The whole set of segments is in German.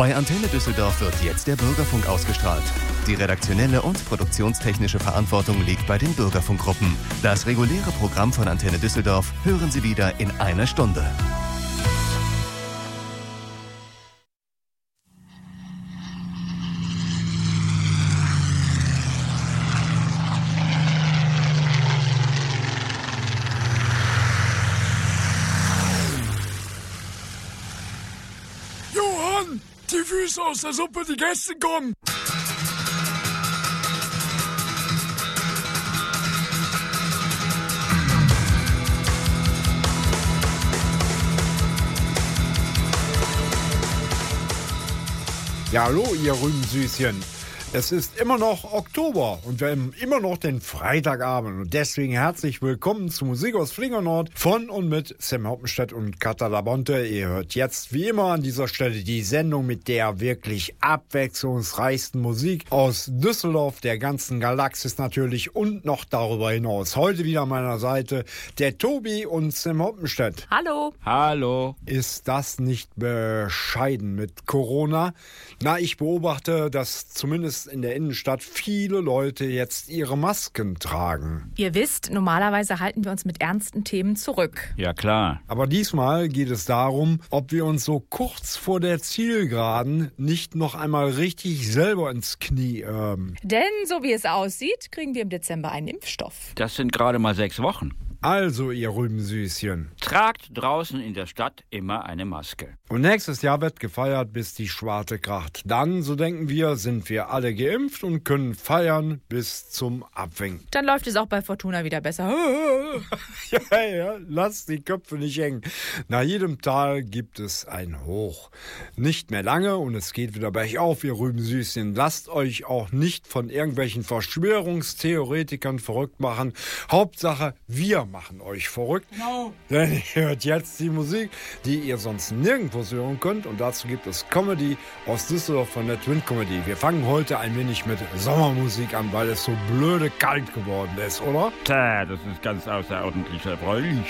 Bei Antenne Düsseldorf wird jetzt der Bürgerfunk ausgestrahlt. Die redaktionelle und produktionstechnische Verantwortung liegt bei den Bürgerfunkgruppen. Das reguläre Programm von Antenne Düsseldorf hören Sie wieder in einer Stunde. Die Füße aus der Suppe, die Gäste kommen! Ja, hallo, ihr Rübensüßchen. Es ist immer noch Oktober und wir haben immer noch den Freitagabend. Und deswegen herzlich willkommen zu Musik aus Flingernord von und mit Sam Hoppenstedt und Kata Labonte. Ihr hört jetzt wie immer an dieser Stelle die Sendung mit der wirklich abwechslungsreichsten Musik aus Düsseldorf, der ganzen Galaxis natürlich und noch darüber hinaus. Heute wieder an meiner Seite der Tobi und Sam Hoppenstedt. Hallo. Hallo. Ist das nicht bescheiden mit Corona? Na, ich beobachte, dass zumindest in der Innenstadt viele Leute jetzt ihre Masken tragen. Ihr wisst, normalerweise halten wir uns mit ernsten Themen zurück. Ja, klar. Aber diesmal geht es darum, ob wir uns so kurz vor der Zielgeraden nicht noch einmal richtig selber ins Knie Denn so wie es aussieht, kriegen wir im Dezember einen Impfstoff. Das sind gerade mal 6 Wochen. Also, ihr Rübensüßchen. Tragt draußen in der Stadt immer eine Maske. Und nächstes Jahr wird gefeiert, bis die Schwarte kracht. Dann, so denken wir, sind wir alle geimpft und können feiern bis zum Abwinken. Dann läuft es auch bei Fortuna wieder besser. Ja, lasst die Köpfe nicht hängen. Nach jedem Tal gibt es ein Hoch. Nicht mehr lange und es geht wieder bergauf, ihr Rübensüßchen. Lasst euch auch nicht von irgendwelchen Verschwörungstheoretikern verrückt machen. Hauptsache, wir machen euch verrückt. Genau. Denn ihr hört jetzt die Musik, die ihr sonst nirgendwo hören könnt. Und dazu gibt es Comedy aus Düsseldorf von der Twin Comedy. Wir fangen heute ein wenig mit Sommermusik an, weil es so blöde kalt geworden ist, oder? Tja, das ist ganz außerordentlich erfreulich.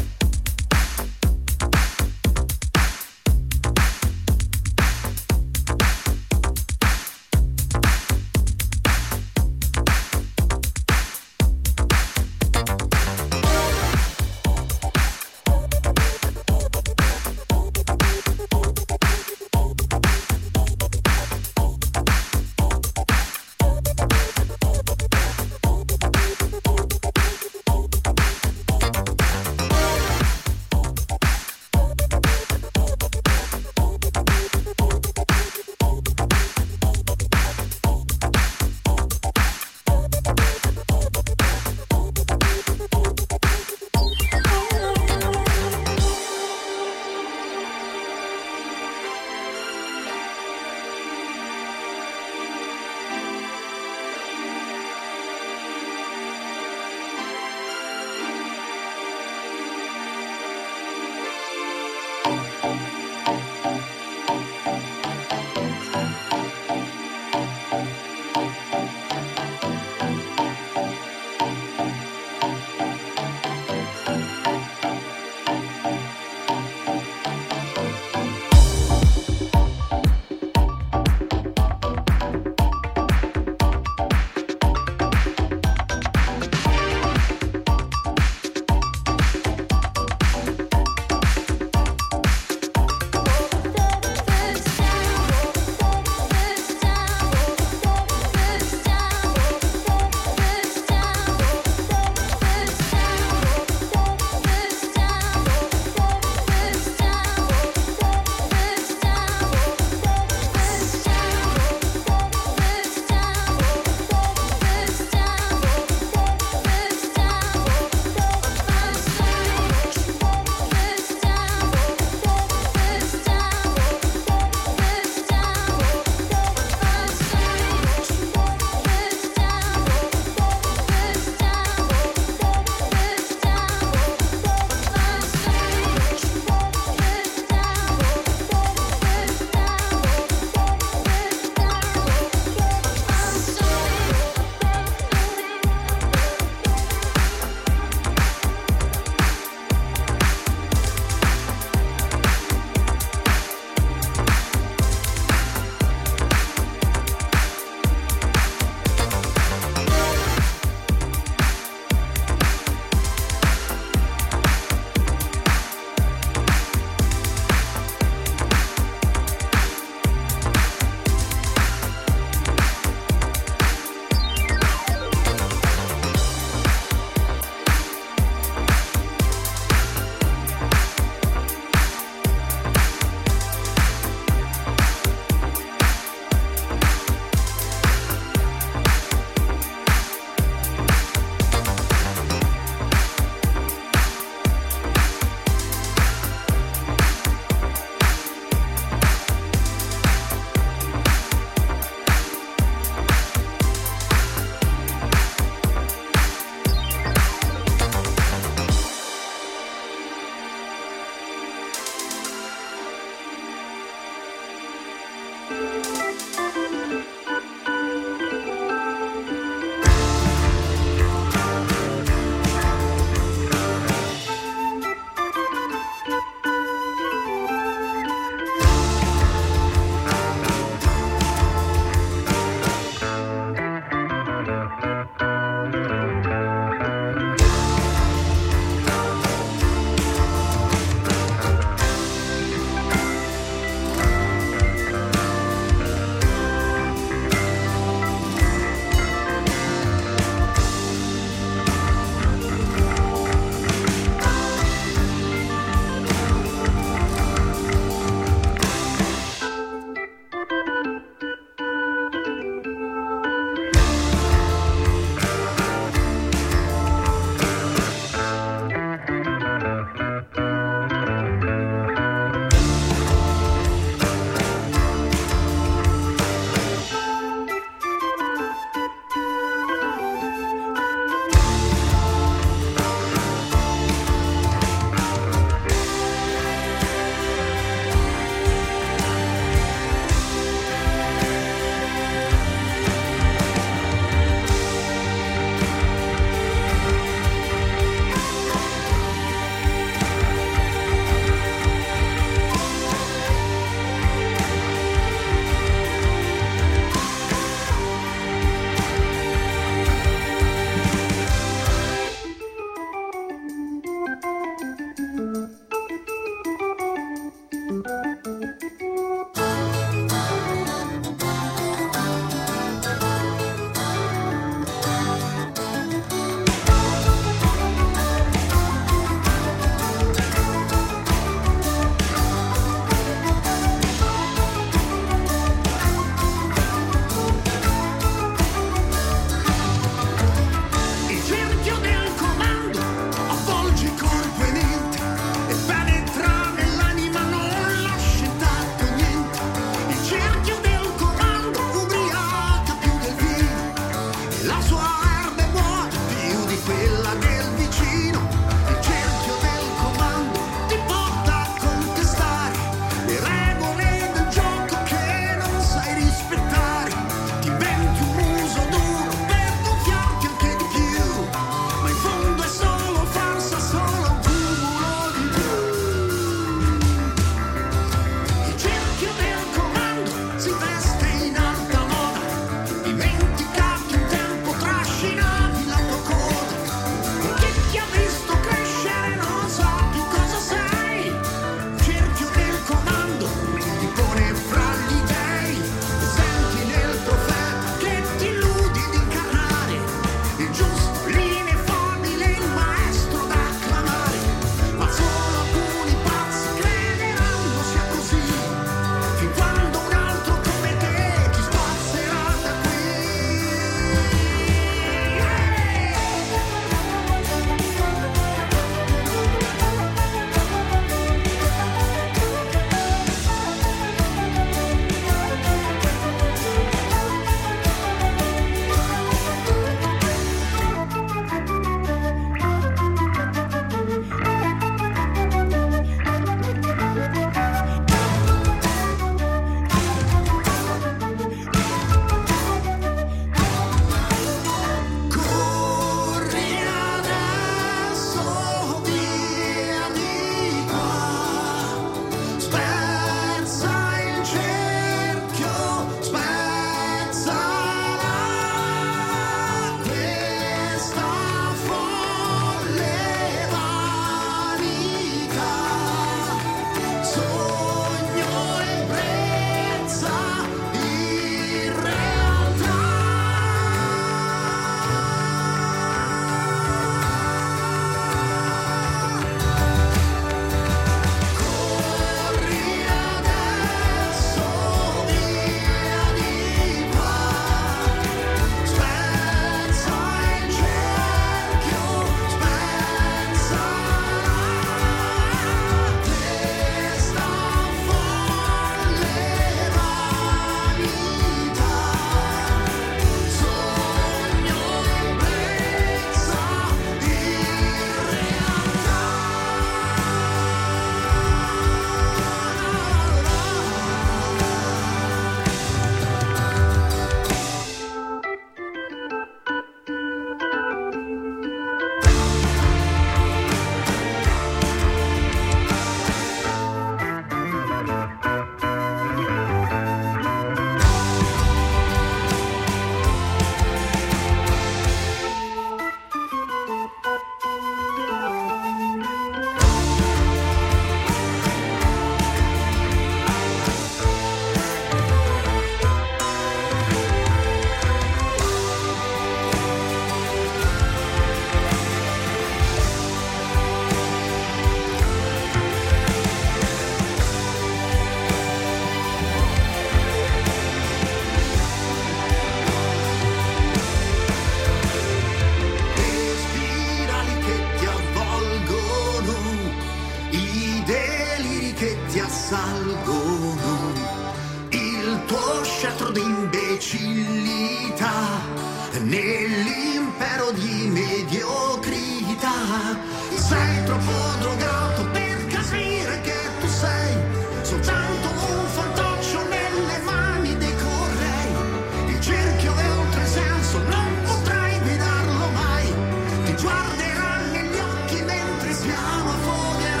mediocrità. Sei troppo drogato per capire che tu sei soltanto un fantoccio nelle mani dei correi. Il cerchio è oltre senso, non potrai guidarlo mai. Ti guarderà negli occhi mentre piano affogherai.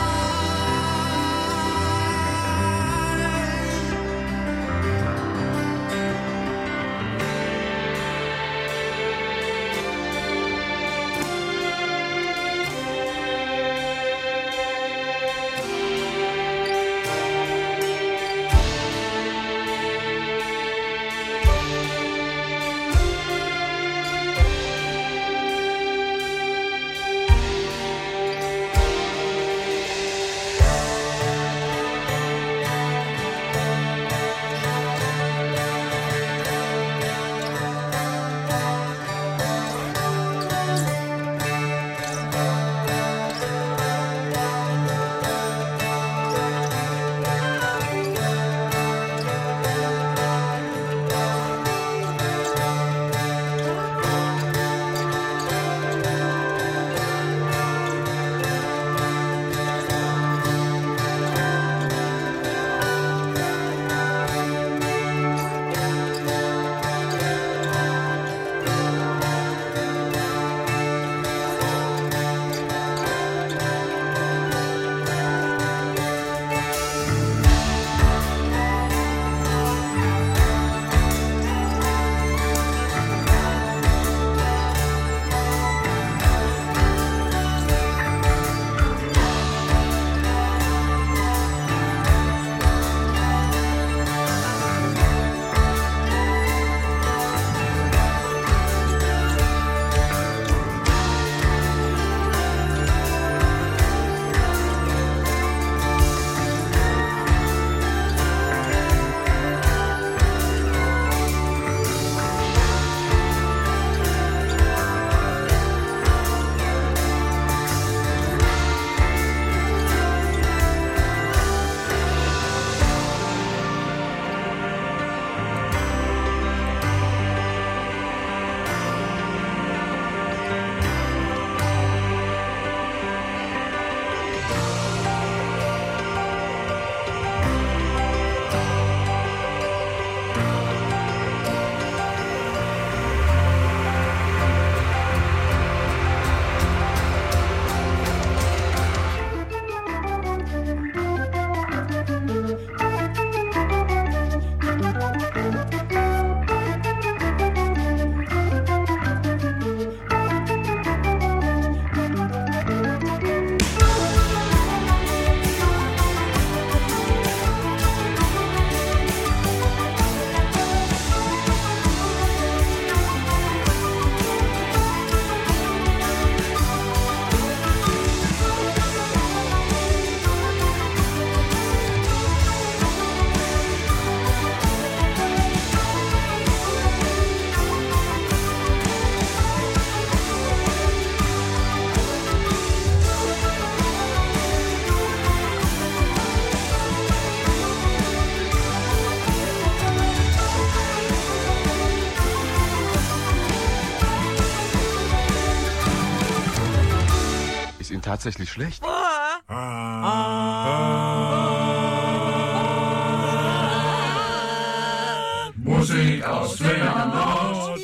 Tatsächlich schlecht. Musik aus Fingernord.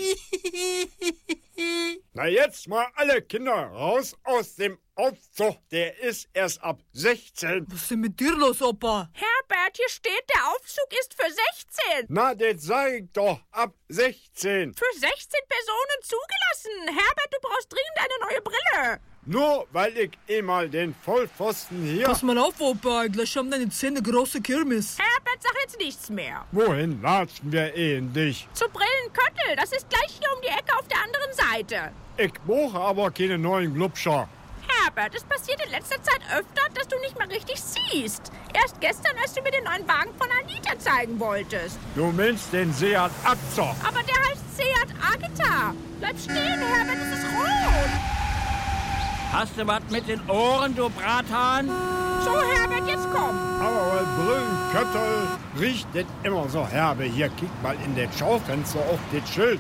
Na jetzt mal alle Kinder raus aus dem Aufzug. Der ist erst ab 16. Was ist denn mit dir los, Opa? Herbert, hier steht, der Aufzug ist für 16. Na, das sag ich doch. Ab 16. Für 16 Personen zugelassen. Herbert, du brauchst dringend eine neue Brille. Nur weil ich mal den Vollpfosten hier... Pass mal auf, Opa. Gleich haben deine Zähne große Kirmes. Herbert, sag jetzt nichts mehr. Wohin latschen wir in dich? Zu Brillenköttel. Das ist gleich hier um die Ecke auf der anderen Seite. Ich brauche aber keine neuen Glubscher. Herbert, es passiert in letzter Zeit öfter, dass du nicht mehr richtig siehst. Erst gestern, als du mir den neuen Wagen von Anita zeigen wolltest. Du meinst den Seat Azor. Aber der heißt Seat Agita. Bleib stehen, Herbert, es ist rot. Hast du was mit den Ohren, du Brathahn? So, Herbert, jetzt komm. Aber bei Brillenköttel riecht das immer so herbe. Hier, kick mal in das Schaufenster auf das Schild.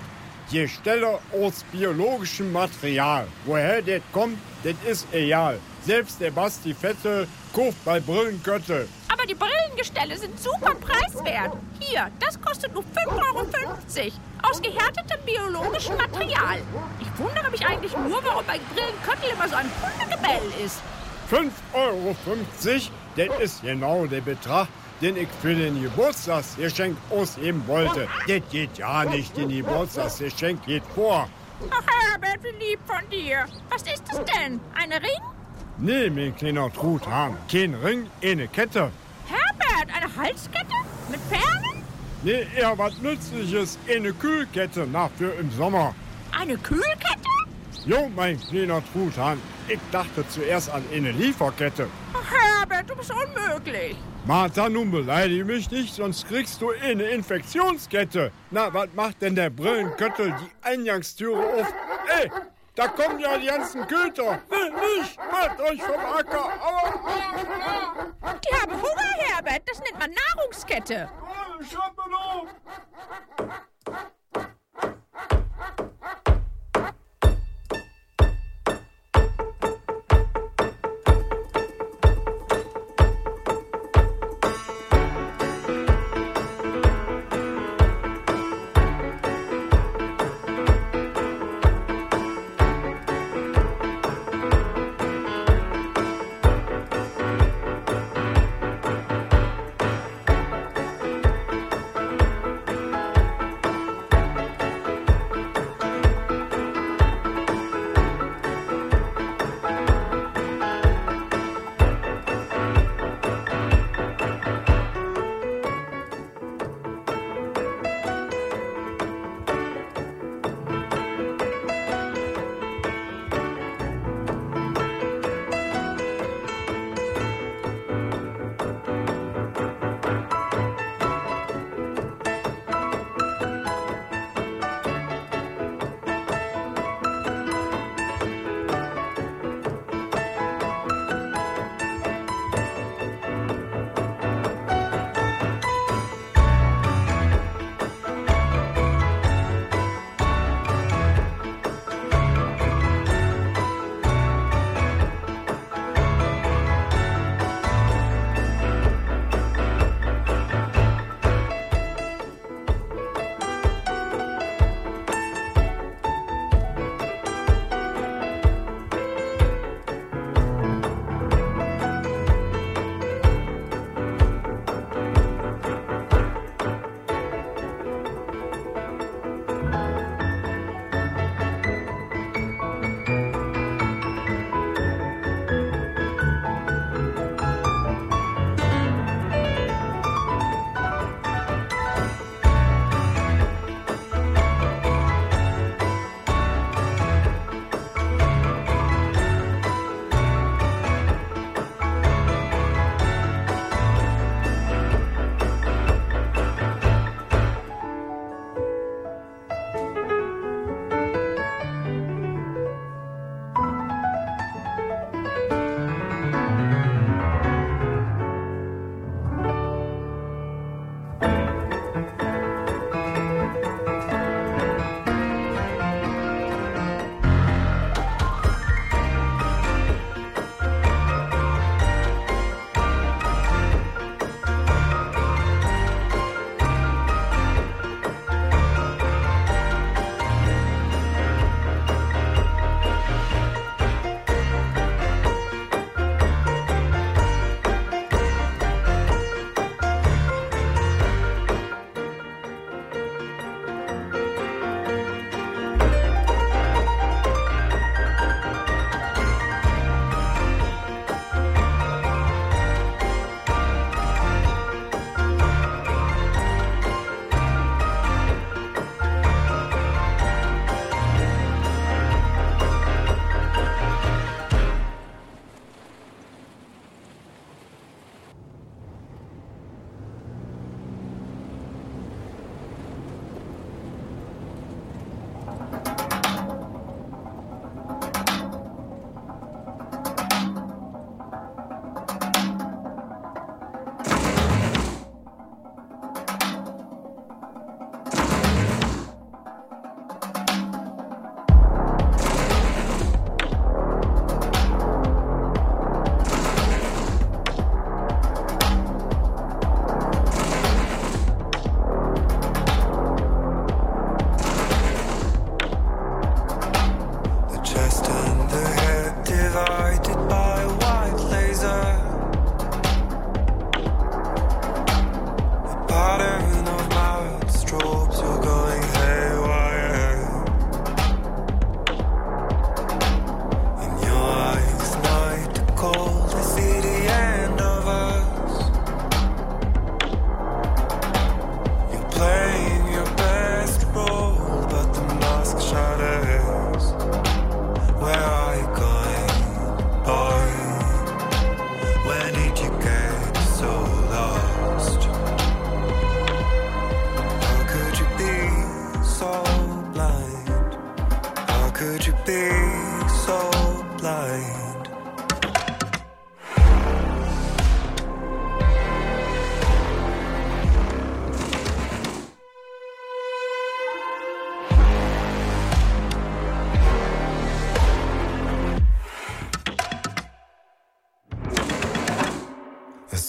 Gestelle aus biologischem Material. Woher das kommt, das ist egal. Selbst der Basti Vettel kauft bei Brillenköttel. Aber die Brillengestelle sind super preiswert. Hier, das kostet nur 5,50 € aus gehärtetem biologischem Material. Ich wundere mich eigentlich nur, warum bei Brillenköttel immer so ein Hundegebell ist. 5,50 €, das ist genau der Betrag, den ich für den Geburtstagsgeschenk ausgeben wollte. Das geht ja nicht, den Geburtstagsgeschenk geht vor. Ach, Herbert, wie lieb von dir. Was ist es denn? Ein Ring? Nee, mein kleiner Truthahn. Kein Ring, eine Kette. Herbert, eine Halskette? Mit Perlen? Nee, eher was Nützliches, eine Kühlkette nach für im Sommer. Eine Kühlkette? Jo, mein kleiner Truthahn, ich dachte zuerst an eine Lieferkette. Ach, Herbert, du bist unmöglich. Martha, nun beleidige mich nicht, sonst kriegst du eine Infektionskette. Na, was macht denn der Brillenköttel die Eingangstüre auf? Ey, da kommen ja die ganzen Köter. Will nicht, halt euch vom Acker. Aua, aua. Die haben Hunger, Herbert. Das nennt man Nahrungskette. Schaut mal auf.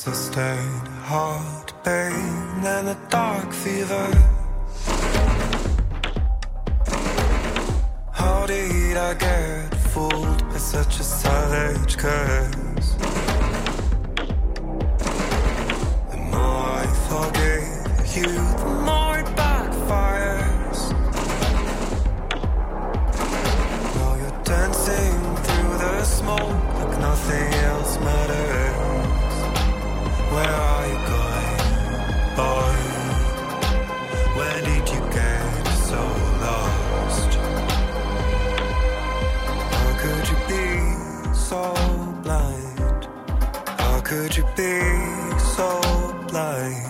sustained heart pain and a dark fever. How did I get fooled by such a savage curse? The more I forgave you, the more it backfires. Now you're dancing through the smoke like nothing else matters. Where are you going, boy? Where did you get so lost? How could you be so blind? How could you be so blind?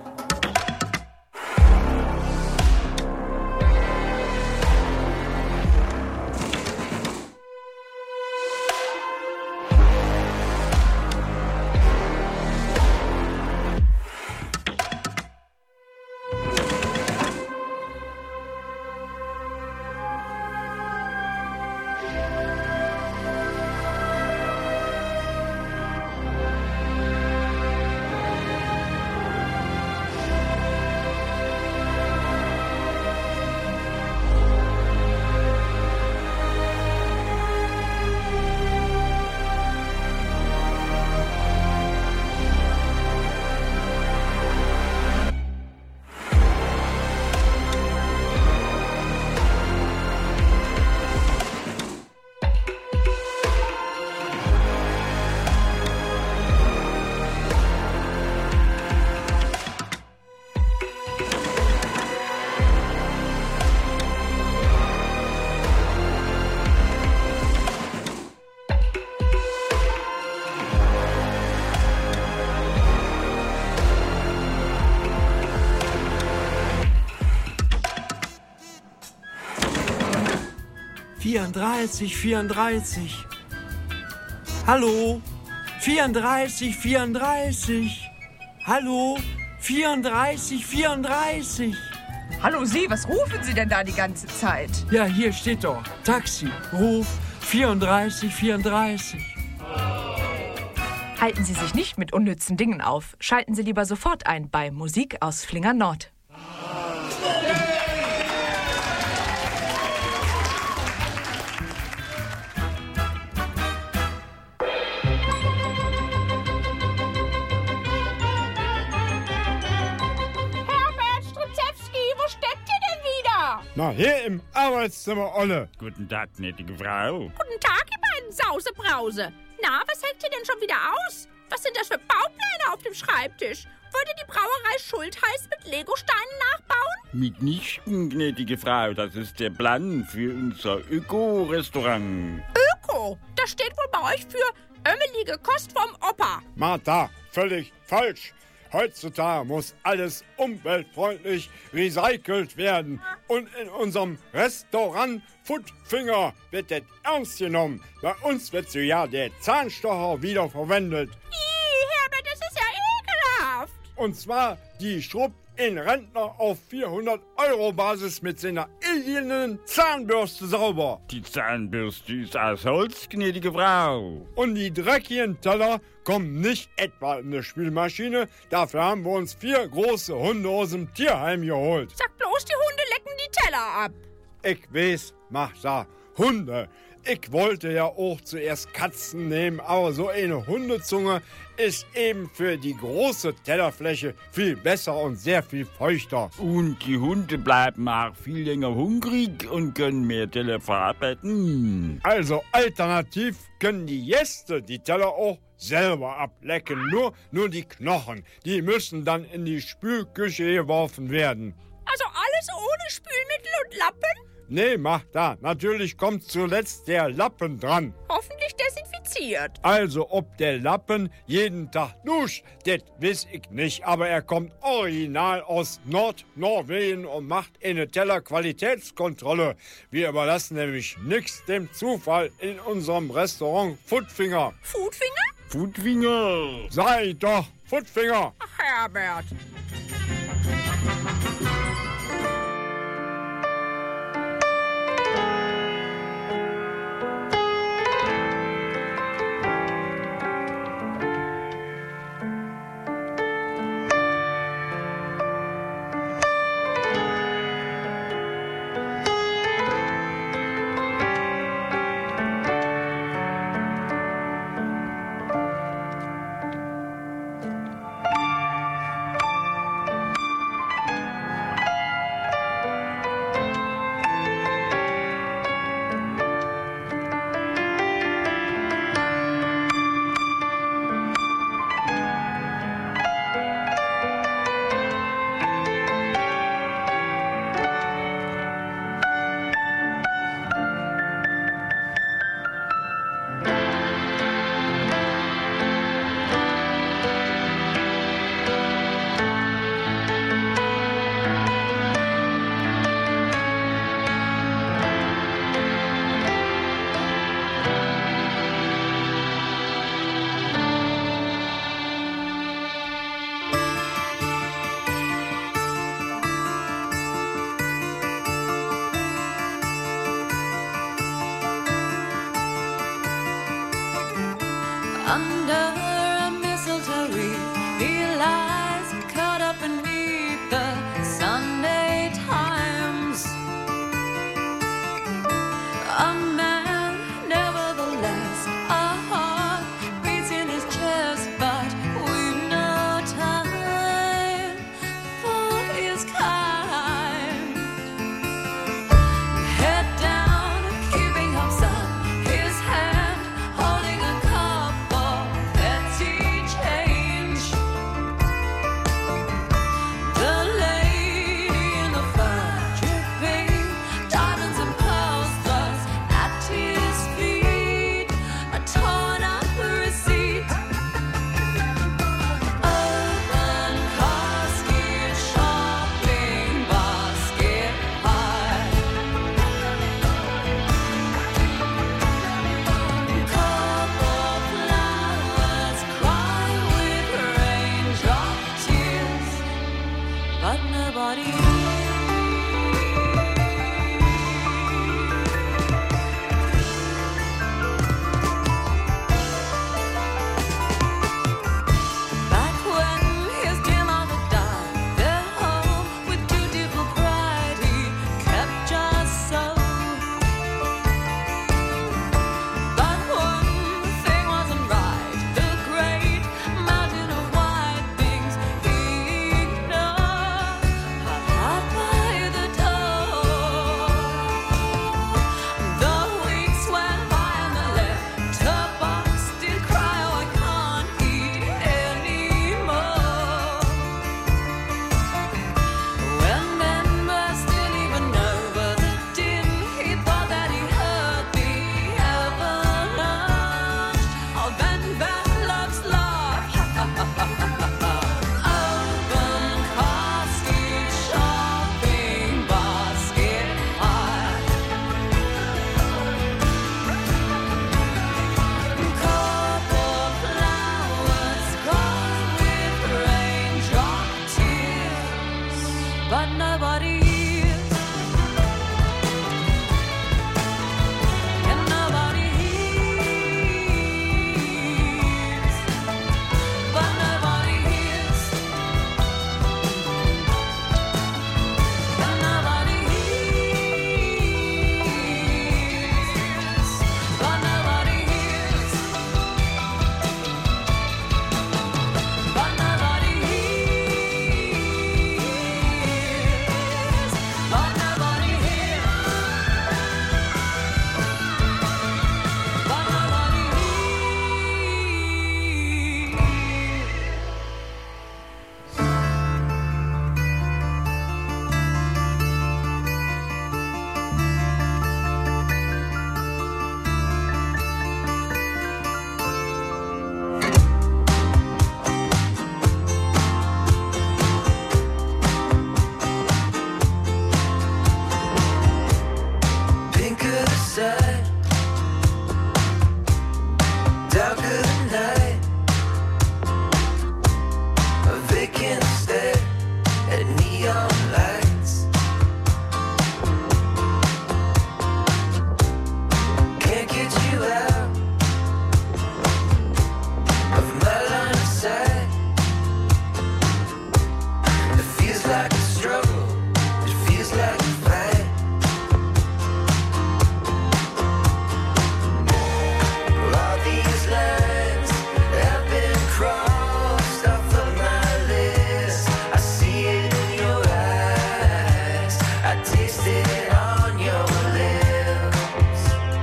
Vierunddreißig. Hallo? 34. Hallo? 34. Hallo Sie, was rufen Sie denn da die ganze Zeit? Ja, hier steht doch. Taxi, Ruf 34. Halten Sie sich nicht mit unnützen Dingen auf. Schalten Sie lieber sofort ein bei Musik aus Flingern Nord. Na, hier im Arbeitszimmer, Olle. Guten Tag, gnädige Frau. Guten Tag, ihr beiden Sausebrause. Na, was hängt ihr denn schon wieder aus? Was sind das für Baupläne auf dem Schreibtisch? Wollt ihr die Brauerei Schultheiß mit Legosteinen nachbauen? Mitnichten, gnädige Frau. Das ist der Plan für unser Öko-Restaurant. Öko? Das steht wohl bei euch für ömmelige Kost vom Opa. Martha, völlig falsch. Heutzutage muss alles umweltfreundlich recycelt werden. Und in unserem Restaurant Footfinger wird das ernst genommen. Bei uns wird sogar der Zahnstocher wiederverwendet. Herbert, das ist ja ekelhaft. Und zwar die Schrupp in Rentner auf 400-Euro-Basis mit seiner edlen Zahnbürste sauber. Die Zahnbürste ist aus Holz, gnädige Frau. Und die dreckigen Teller kommen nicht etwa in eine Spülmaschine. Dafür haben wir uns 4 große Hunde aus dem Tierheim geholt. Sag bloß, die Hunde lecken die Teller ab. Ich weiß, Martha, Hunde. Ich wollte ja auch zuerst Katzen nehmen, aber so eine Hundezunge ist eben für die große Tellerfläche viel besser und sehr viel feuchter. Und die Hunde bleiben auch viel länger hungrig und können mehr Teller verarbeiten. Also alternativ können die Gäste die Teller auch selber ablecken. Nur die Knochen, die müssen dann in die Spülküche geworfen werden. Also alles ohne Spülmittel und Lappen? Nee, Martha, natürlich kommt zuletzt der Lappen dran. Hoffentlich desinfiziert. Also, ob der Lappen jeden Tag duscht, das weiß ich nicht. Aber er kommt original aus Nordnorwegen und macht eine Tellerqualitätskontrolle. Wir überlassen nämlich nichts dem Zufall in unserem Restaurant Footfinger. Footfinger? Footfinger. Sei doch, Footfinger. Ach, Herbert. Under a mistletoe wreath, he lies caught up beneath the Sunday Times. A man, nevertheless, a heart beats in his chest, but we've no time for his kind. Head down, keeping hopes up, his hand holding a cup of petty change. The lady in the fur dripping diamonds and pearls thrust at his feet, a torn up receipt. Open casket, shopping basket high. Cup of flowers cry with raindrop tears, but nobody. Back when his dear mother died, their home with dutiful pride he kept just so. But one thing wasn't right, the great mountain of white things he ignored, hot by the door. The weeks went by and the letterbox did cry, oh, I can't eat anymore. When men bursted even over the din, he thought that he heard the avalanche of Van Love's laugh. Open casket, shopping basket high. Cup of flowers cry with raindrop tears, but nobody hears. And nobody hears, but nobody hears. And nobody hears, but nobody hears. But nobody hears, but nobody hears. But nobody Pink of the side, dark of the night, a vacant stare at neon lights. Can't get you out of my line of sight. It feels like a struggle, it feels like a fight. All these lines have been crossed off of my list. I see it in your eyes, I taste it on your lips.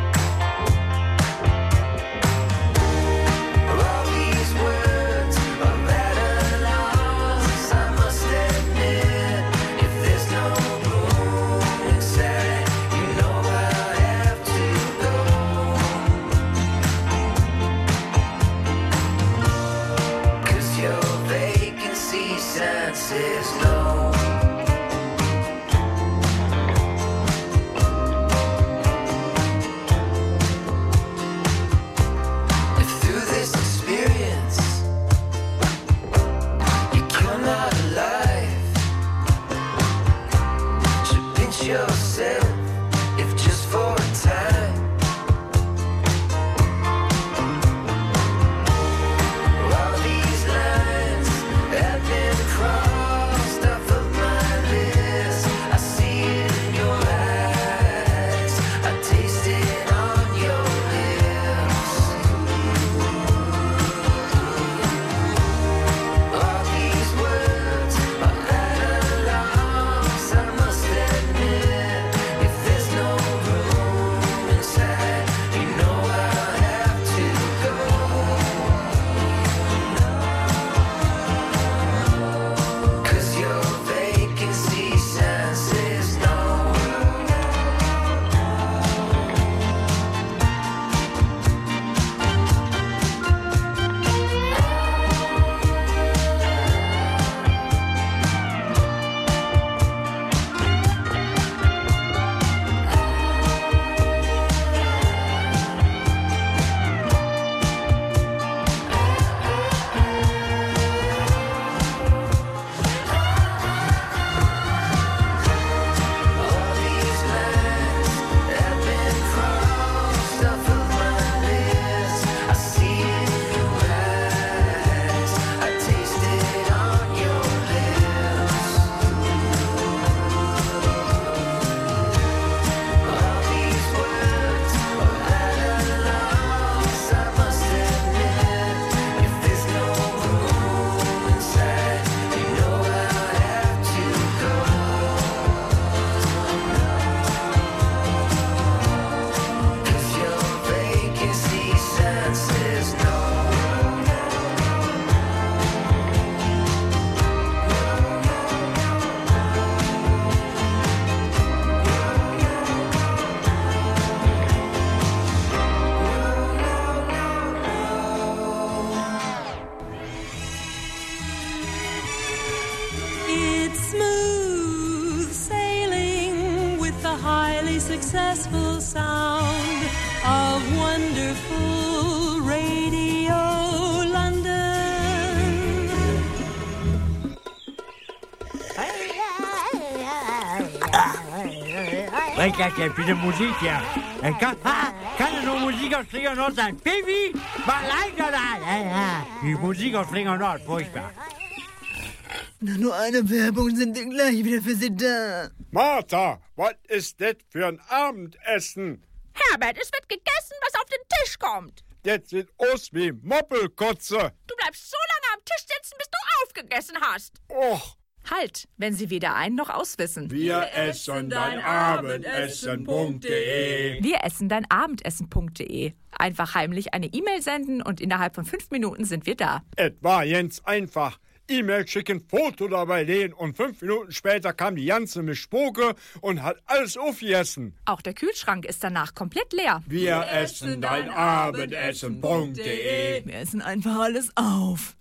All these words are at a loss, I must admit. If there's no room inside, you know I'll have to go. 'Cause your vacancy senses no. If through this experience you come out alive, should pinch yourself, if just for a time. successful sound of wonderful Radio London. Was ist das denn für eine Musik hier? Kann es nur Musik aus Flinger Nord sein? Baby, mal leiser da! Die Musik aus Flinger Nord, furchtbar. Nach nur einer Werbung sind wir gleich wieder für Sie da. Martha, was ist das für ein Abendessen? Herbert, es wird gegessen, was auf den Tisch kommt. Das sieht aus wie Moppelkotze. Du bleibst so lange am Tisch sitzen, bis du aufgegessen hast. Och, Halt, wenn Sie weder ein- noch auswissen. wir essen dein Abendessen.de. Wir essen dein Abendessen.de. Einfach heimlich eine E-Mail senden und innerhalb von 5 Minuten sind wir da. Es war ganz einfach. E-Mail schicken, Foto dabei lehnen und 5 Minuten später kam die ganze Mischpoke und hat alles aufgegessen. Auch der Kühlschrank ist danach komplett leer. Wir essen dein Abendessen.de. Wir essen einfach alles auf.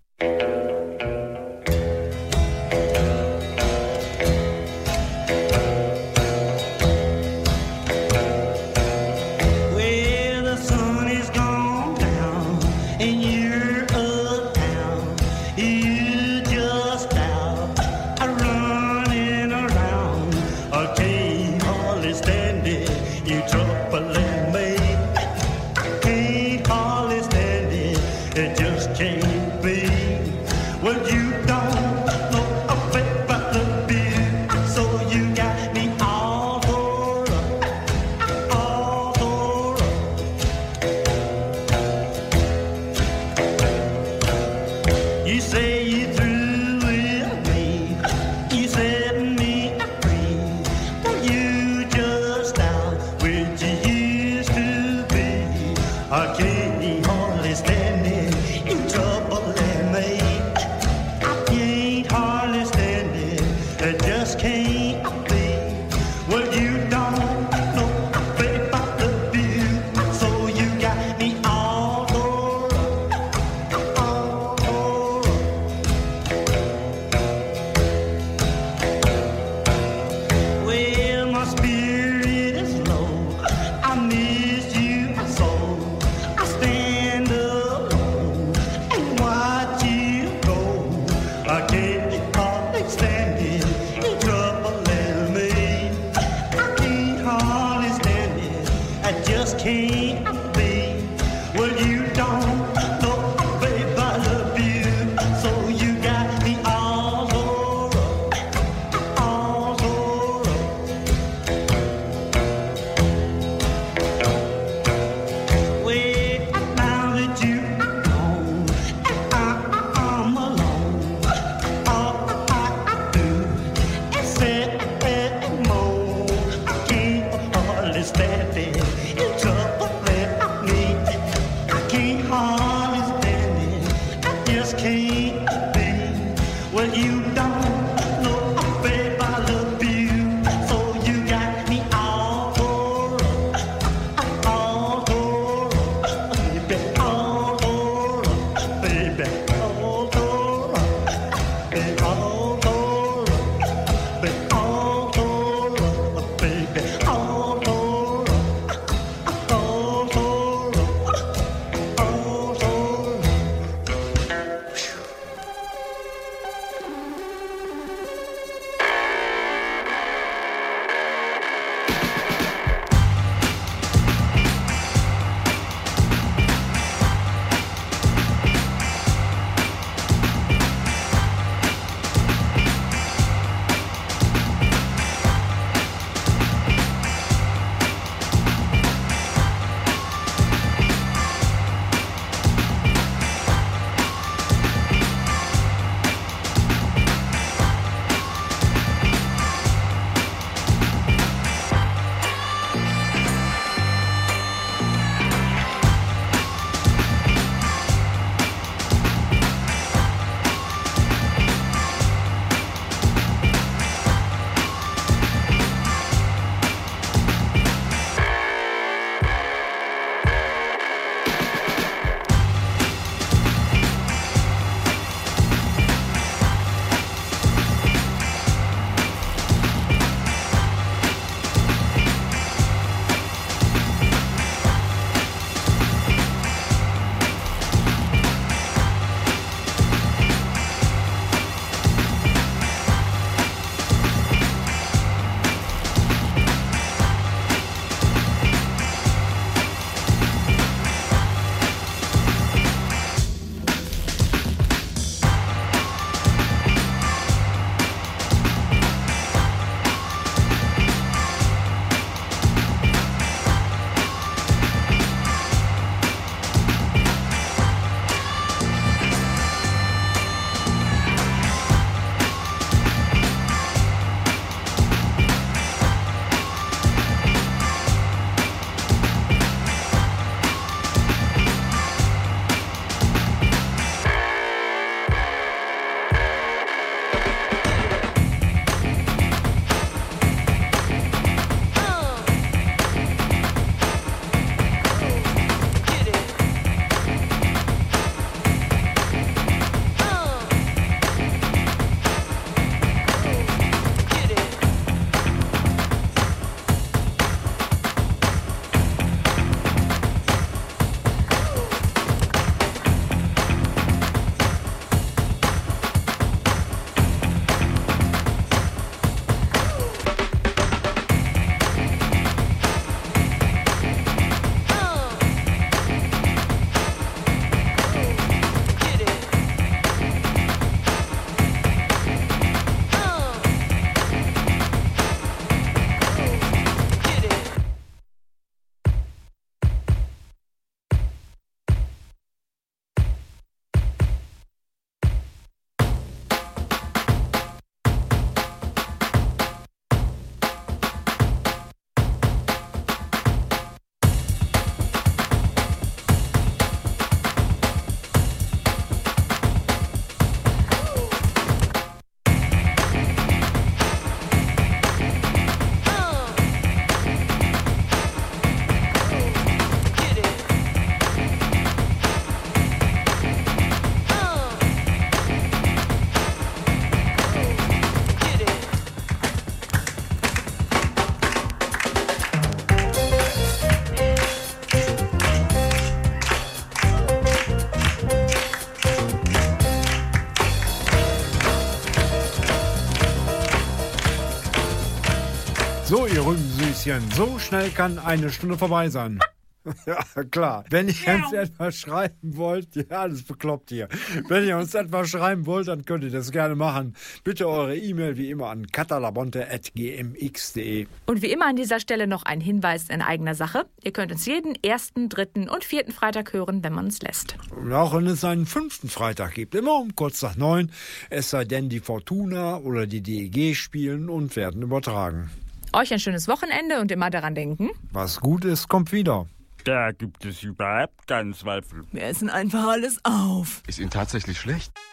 Well, the sun is gone down and you're uptown. You just out running around. I can't hardly stand it. You troubling me. I can't hardly stand it. It just can't be. Well, you don't know a bit about the view, so you got me all tore up, all tore up. You say you through with me, you set me free, but you just out where you used to be. I can't hardly stand it, you troubling me. I can't hardly stand it, it just can't be. Well, you don't know a bit about the view, so you got me all tore up, all tore up. Well, my spirit is low, I miss you so. I stand alone and watch you go. I can't hardly stand it, you troubling me. I can't hardly stand it, I just can't be. Well, you don't know, babe, I love you, so you got me all tore up, all tore up. Well, now that you're gone and I'm alone, all I do is sit and moan. I can't hardly stand it, you troubling me. I can't hardly stand it, I just can't be. Well, you don't know, babe, I love you, so you got me all tore up, all tore up, baby, all tore up, baby, all tore up, baby, all tore up, baby, all tore up, baby, all tore up, all tore up, all tore up. So, ihr Rübensüßchen, so schnell kann eine Stunde vorbei sein. Ja, klar. Wenn ihr uns etwas schreiben wollt, ja, das bekloppt hier. Wenn ihr uns etwas schreiben wollt, dann könnt ihr das gerne machen. Bitte eure E-Mail wie immer an katalabonte@gmx.de. Und wie immer an dieser Stelle noch ein Hinweis in eigener Sache. Ihr könnt uns jeden 1., 3. und 4. Freitag hören, wenn man uns lässt. Und auch wenn es einen 5. Freitag gibt, immer um kurz nach 9, es sei denn, die Fortuna oder die DEG spielen und werden übertragen. Euch ein schönes Wochenende und immer daran denken. Was gut ist, kommt wieder. Da gibt es überhaupt keinen Zweifel. Wir essen einfach alles auf. Ist Ihnen tatsächlich schlecht?